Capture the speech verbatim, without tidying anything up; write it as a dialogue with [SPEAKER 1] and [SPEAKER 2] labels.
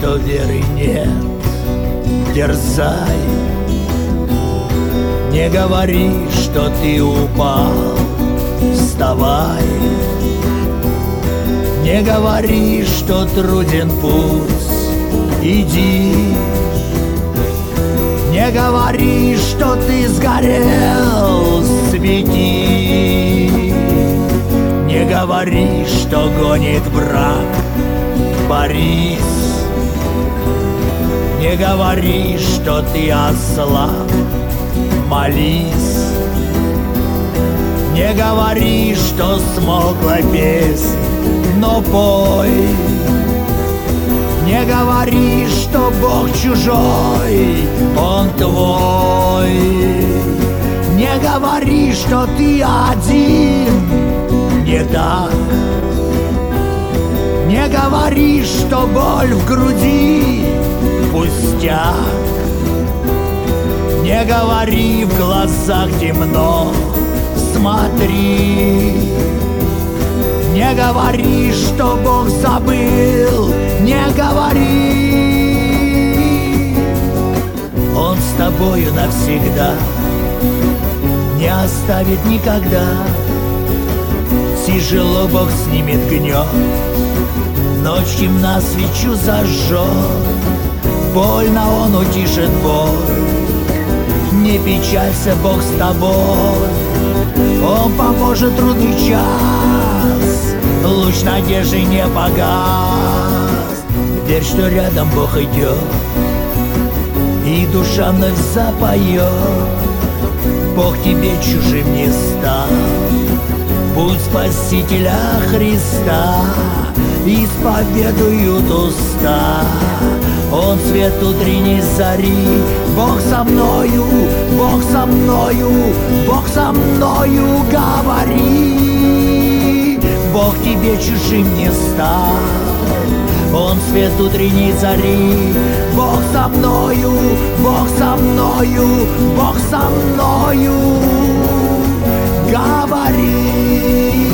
[SPEAKER 1] что веры нет, дерзай. Не говори, что ты упал, вставай. Не говори, что труден путь, иди. Не говори, что ты сгорел, свети. Не говори, что гонит враг, борись. Не говори, что ты ослаб, молись. Не говори, что смолкла песнь, но пой. Не говори, что Бог чужой, Он твой. Не говори, что ты один, не так. Не говори, что боль в груди пустяк. Не говори, в глазах темно, смотри. Не говори, что Бог забыл, не говори. Он с тобою навсегда, не оставит никогда. Тяжело Бог снимет гнет, ночь темна свечу зажжет. Больно Он утишит боль, не печалься, Бог с тобой. Он поможет в трудный час, луч надежды не погас. Верь, что рядом Бог идет, и душа вновь запоет. Бог тебе чужим не стал, путь Спасителя Христа исповедуют уста. Он свет утренней зари. Бог со мною, Бог со мною, Бог со мною, говори. Бог тебе чужим не стал, Он свет утренней зари. Бог со мною, Бог со мною, Бог со мною, говори.